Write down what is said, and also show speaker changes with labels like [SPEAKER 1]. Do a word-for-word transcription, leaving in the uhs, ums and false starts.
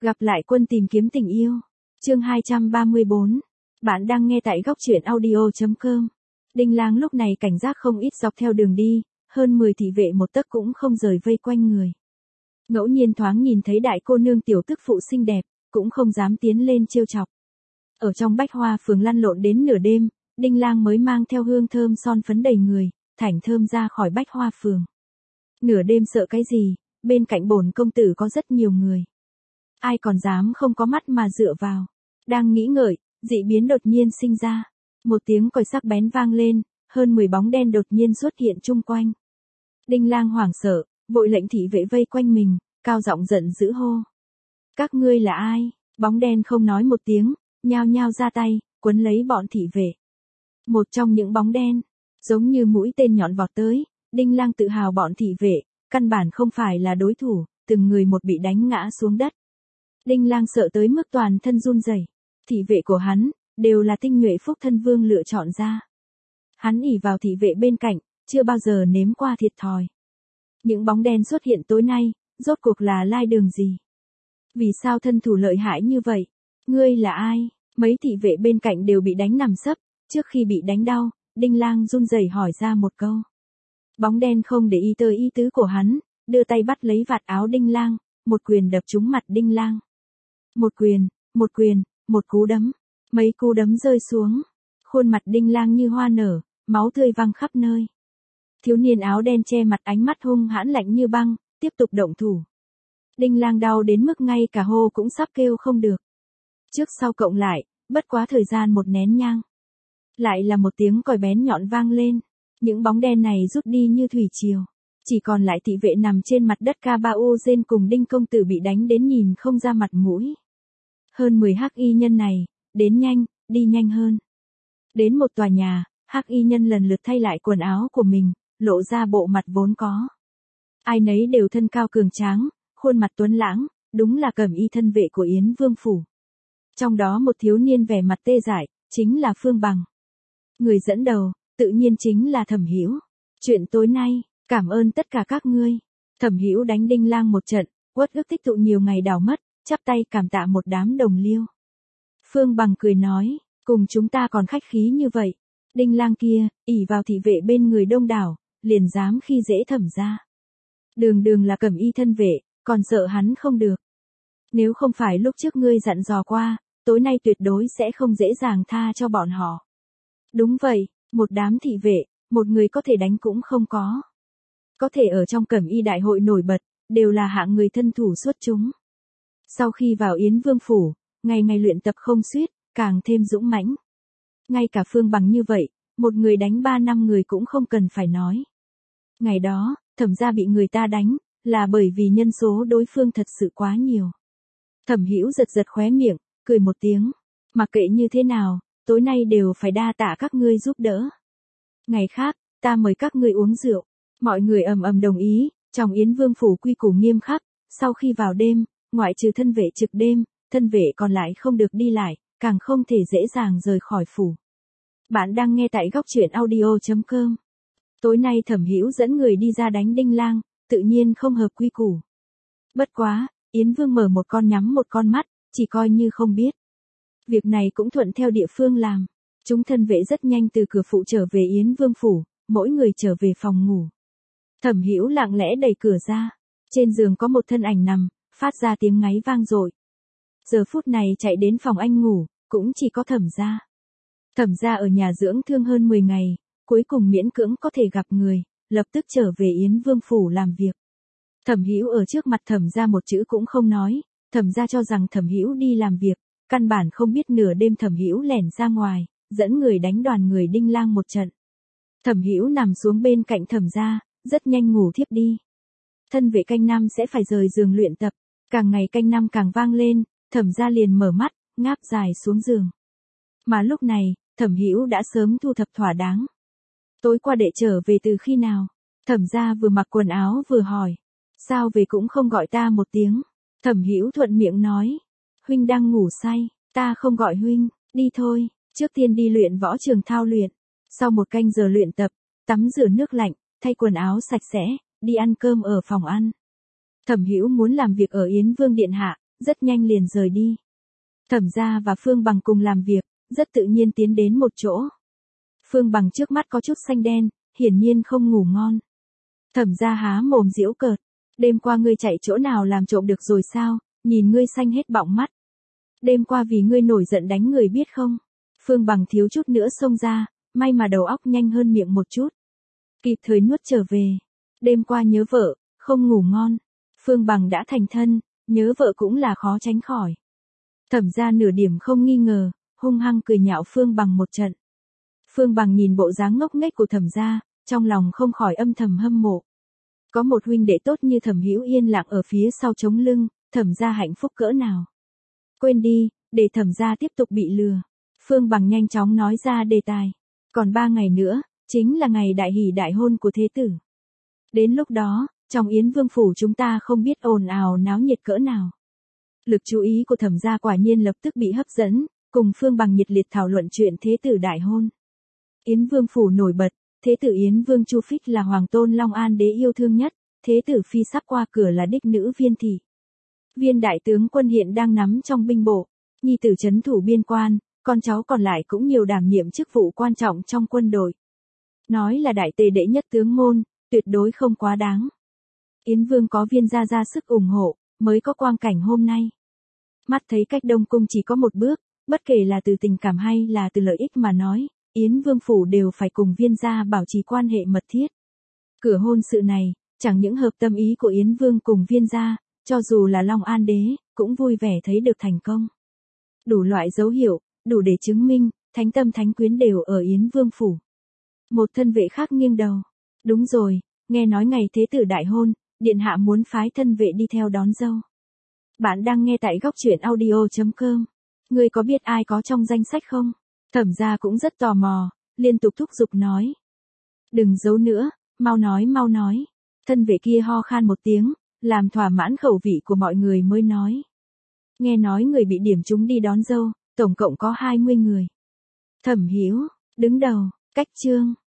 [SPEAKER 1] Gặp lại quân tìm kiếm tình yêu. Chương hai trăm ba mươi bốn. Bạn đang nghe tại góc truyện audio chấm com. Đinh Lang lúc này cảnh giác không ít dọc theo đường đi, hơn mười thị vệ một tấc cũng không rời vây quanh người. Ngẫu nhiên thoáng nhìn thấy đại cô nương tiểu tức phụ xinh đẹp, cũng không dám tiến lên trêu chọc. Ở trong Bách Hoa phường lăn lộn đến nửa đêm, Đinh Lang mới mang theo hương thơm son phấn đầy người, thảnh thơm ra khỏi Bách Hoa phường. Nửa đêm sợ cái gì, bên cạnh bổn công tử có rất nhiều người. Ai còn dám không có mắt mà dựa vào. Đang nghĩ ngợi, dị biến đột nhiên sinh ra. Một tiếng còi sắc bén vang lên, hơn mười bóng đen đột nhiên xuất hiện chung quanh. Đinh Lang hoảng sợ, vội lệnh thị vệ vây quanh mình, cao giọng giận dữ hô. Các ngươi là ai? Bóng đen không nói một tiếng, nhao nhao ra tay, quấn lấy bọn thị vệ. Một trong những bóng đen, giống như mũi tên nhọn vọt tới, Đinh Lang tự hào bọn thị vệ, căn bản không phải là đối thủ, từng người một bị đánh ngã xuống đất. Đinh Lang sợ tới mức toàn thân run rẩy. Thị vệ của hắn, đều là tinh nhuệ Phúc Thân Vương lựa chọn ra. Hắn ỷ vào thị vệ bên cạnh, chưa bao giờ nếm qua thiệt thòi. Những bóng đen xuất hiện tối nay, rốt cuộc là lai đường gì? Vì sao thân thủ lợi hại như vậy? Ngươi là ai? Mấy thị vệ bên cạnh đều bị đánh nằm sấp, trước khi bị đánh đau, Đinh Lang run rẩy hỏi ra một câu. Bóng đen không để ý tới ý tứ của hắn, đưa tay bắt lấy vạt áo Đinh Lang, một quyền đập trúng mặt Đinh Lang. Một quyền, một quyền, một cú đấm, mấy cú đấm rơi xuống, khuôn mặt Đinh Lang như hoa nở, máu tươi văng khắp nơi. Thiếu niên áo đen che mặt ánh mắt hung hãn lạnh như băng, tiếp tục động thủ. Đinh Lang đau đến mức ngay cả hô cũng sắp kêu không được. Trước sau cộng lại, bất quá thời gian một nén nhang. Lại là một tiếng còi bén nhọn vang lên, những bóng đen này rút đi như thủy triều. Chỉ còn lại thị vệ nằm trên mặt đất Ca Ba U Gen cùng Đinh công tử bị đánh đến nhìn không ra mặt mũi. Hơn mười hắc y nhân này, đến nhanh, đi nhanh hơn. Đến một tòa nhà, hắc y nhân lần lượt thay lại quần áo của mình, lộ ra bộ mặt vốn có. Ai nấy đều thân cao cường tráng, khuôn mặt tuấn lãng, đúng là cẩm y thân vệ của Yến Vương phủ. Trong đó một thiếu niên vẻ mặt tê dại, chính là Phương Bằng. Người dẫn đầu, tự nhiên chính là Thẩm Hữu. Chuyện tối nay, cảm ơn tất cả các ngươi. Thẩm Hữu đánh Đinh Lang một trận, uất ức tích tụ nhiều ngày đào mất, chắp tay cảm tạ một đám đồng liêu. Phương Bằng cười nói, cùng chúng ta còn khách khí như vậy. Đinh Lang kia, ỷ vào thị vệ bên người đông đảo, liền dám khi dễ Thẩm gia. Đường đường là cẩm y thân vệ, còn sợ hắn không được. Nếu không phải lúc trước ngươi dặn dò qua, tối nay tuyệt đối sẽ không dễ dàng tha cho bọn họ. Đúng vậy, một đám thị vệ, một người có thể đánh cũng không có. Có thể ở trong cẩm y đại hội nổi bật, đều là hạng người thân thủ xuất chúng. Sau khi vào Yến Vương phủ, ngày ngày luyện tập không suýt, càng thêm dũng mãnh. Ngay cả Phương Bằng như vậy, một người đánh ba năm người cũng không cần phải nói. Ngày đó, Thẩm gia bị người ta đánh, là bởi vì nhân số đối phương thật sự quá nhiều. Thẩm Hữu giật giật khóe miệng, cười một tiếng. Mặc kệ như thế nào, tối nay đều phải đa tạ các ngươi giúp đỡ. Ngày khác, ta mời các ngươi uống rượu. Mọi người ầm ầm đồng ý, trong Yến Vương phủ quy củ nghiêm khắc, sau khi vào đêm, ngoại trừ thân vệ trực đêm, thân vệ còn lại không được đi lại, càng không thể dễ dàng rời khỏi phủ. Bạn đang nghe tại góc truyện audio chấm com. Tối nay Thẩm Hữu dẫn người đi ra đánh Đinh Lang, tự nhiên không hợp quy củ. Bất quá, Yến Vương mở một con nhắm một con mắt, chỉ coi như không biết. Việc này cũng thuận theo địa phương làm. Chúng thân vệ rất nhanh từ cửa phụ trở về Yến Vương phủ, mỗi người trở về phòng ngủ. Thẩm Hữu lặng lẽ đẩy cửa ra. Trên giường có một thân ảnh nằm, phát ra tiếng ngáy vang dội. Giờ phút này chạy đến phòng anh ngủ, cũng chỉ có Thẩm gia. Thẩm gia ở nhà dưỡng thương hơn mười ngày, cuối cùng miễn cưỡng có thể gặp người, lập tức trở về Yến Vương phủ làm việc. Thẩm Hữu ở trước mặt Thẩm gia một chữ cũng không nói, Thẩm gia cho rằng Thẩm Hữu đi làm việc, căn bản không biết nửa đêm Thẩm Hữu lẻn ra ngoài, dẫn người đánh đoàn người Đinh Lang một trận. Thẩm Hữu nằm xuống bên cạnh Thẩm gia, rất nhanh ngủ thiếp đi. Thân vệ canh năm sẽ phải rời giường luyện tập, càng ngày canh năm càng vang lên, Thẩm gia liền mở mắt, ngáp dài xuống giường. Mà lúc này, Thẩm Hữu đã sớm thu thập thỏa đáng. Tối qua đệ trở về từ khi nào? Thẩm gia vừa mặc quần áo vừa hỏi. Sao về cũng không gọi ta một tiếng? Thẩm Hữu thuận miệng nói. Huynh đang ngủ say, ta không gọi huynh, đi thôi, trước tiên đi luyện võ trường thao luyện. Sau một canh giờ luyện tập, tắm rửa nước lạnh, thay quần áo sạch sẽ, đi ăn cơm ở phòng ăn. Thẩm Hữu muốn làm việc ở Yến Vương điện hạ, rất nhanh liền rời đi. Thẩm gia và Phương Bằng cùng làm việc, rất tự nhiên tiến đến một chỗ. Phương Bằng trước mắt có chút xanh đen, hiển nhiên không ngủ ngon. Thẩm gia há mồm giễu cợt, đêm qua ngươi chạy chỗ nào làm trộm được rồi sao, nhìn ngươi xanh hết bọng mắt. Đêm qua vì ngươi nổi giận đánh người biết không? Phương Bằng thiếu chút nữa xông ra, may mà đầu óc nhanh hơn miệng một chút. Kịp thời nuốt trở về. Đêm qua nhớ vợ, không ngủ ngon. Phương Bằng đã thành thân, nhớ vợ cũng là khó tránh khỏi. Thẩm gia nửa điểm không nghi ngờ, hung hăng cười nhạo Phương Bằng một trận. Phương Bằng nhìn bộ dáng ngốc nghếch của Thẩm gia, trong lòng không khỏi âm thầm hâm mộ. Có một huynh đệ tốt như Thẩm Hữu yên lặng ở phía sau chống lưng, Thẩm gia hạnh phúc cỡ nào. Quên đi, để Thẩm gia tiếp tục bị lừa. Phương Bằng nhanh chóng nói ra đề tài. Còn ba ngày nữa, chính là ngày đại hỷ đại hôn của thế tử. Đến lúc đó, trong Yến Vương phủ chúng ta không biết ồn ào náo nhiệt cỡ nào. Lực chú ý của Thẩm gia quả nhiên lập tức bị hấp dẫn, cùng Phương Bằng nhiệt liệt thảo luận chuyện thế tử đại hôn. Yến Vương phủ nổi bật, thế tử Yến Vương Chu Phích là hoàng tôn Long An đế yêu thương nhất, thế tử phi sắp qua cửa là đích nữ Viên thị. Viên đại tướng quân hiện đang nắm trong binh bộ, nhi tử trấn thủ biên quan, con cháu còn lại cũng nhiều đảm nhiệm chức vụ quan trọng trong quân đội. Nói là đại tề đệ nhất tướng môn, tuyệt đối không quá đáng. Yến Vương có Viên gia ra sức ủng hộ, mới có quang cảnh hôm nay. Mắt thấy cách Đông Cung chỉ có một bước, bất kể là từ tình cảm hay là từ lợi ích mà nói, Yến Vương phủ đều phải cùng Viên gia bảo trì quan hệ mật thiết. Cửa hôn sự này, chẳng những hợp tâm ý của Yến Vương cùng Viên gia, cho dù là Long An đế, cũng vui vẻ thấy được thành công. Đủ loại dấu hiệu, đủ để chứng minh, thánh tâm thánh quyến đều ở Yến Vương phủ. Một thân vệ khác nghiêng đầu. Đúng rồi, nghe nói ngày thế tử đại hôn, điện hạ muốn phái thân vệ đi theo đón dâu. Bạn đang nghe tại góc truyện audio chấm com. Ngươi có biết ai có trong danh sách không? Thẩm gia cũng rất tò mò, liên tục thúc giục nói. Đừng giấu nữa, mau nói mau nói. Thân vệ kia ho khan một tiếng, làm thỏa mãn khẩu vị của mọi người mới nói. Nghe nói người bị điểm trúng đi đón dâu, tổng cộng có hai mươi người. Thẩm Hiếu, đứng đầu, Cách Trương,